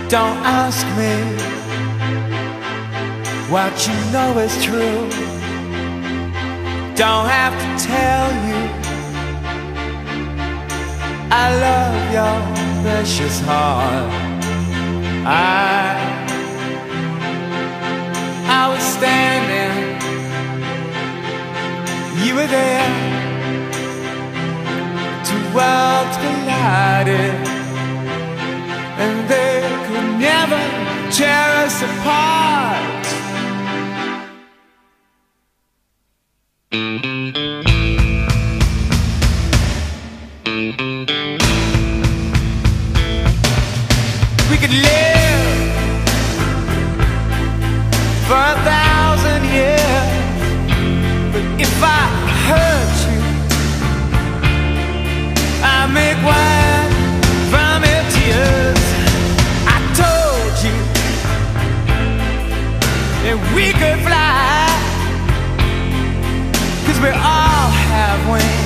Don't ask me what you know is true. Don't have to tell you I love your precious heart. I was standing, you were there. Two worlds collided, and they could never tear us apart. We could live for 1,000 years, but if I hurt you, I make wine from your tears. I told you that we could fly, 'cause we all have wings.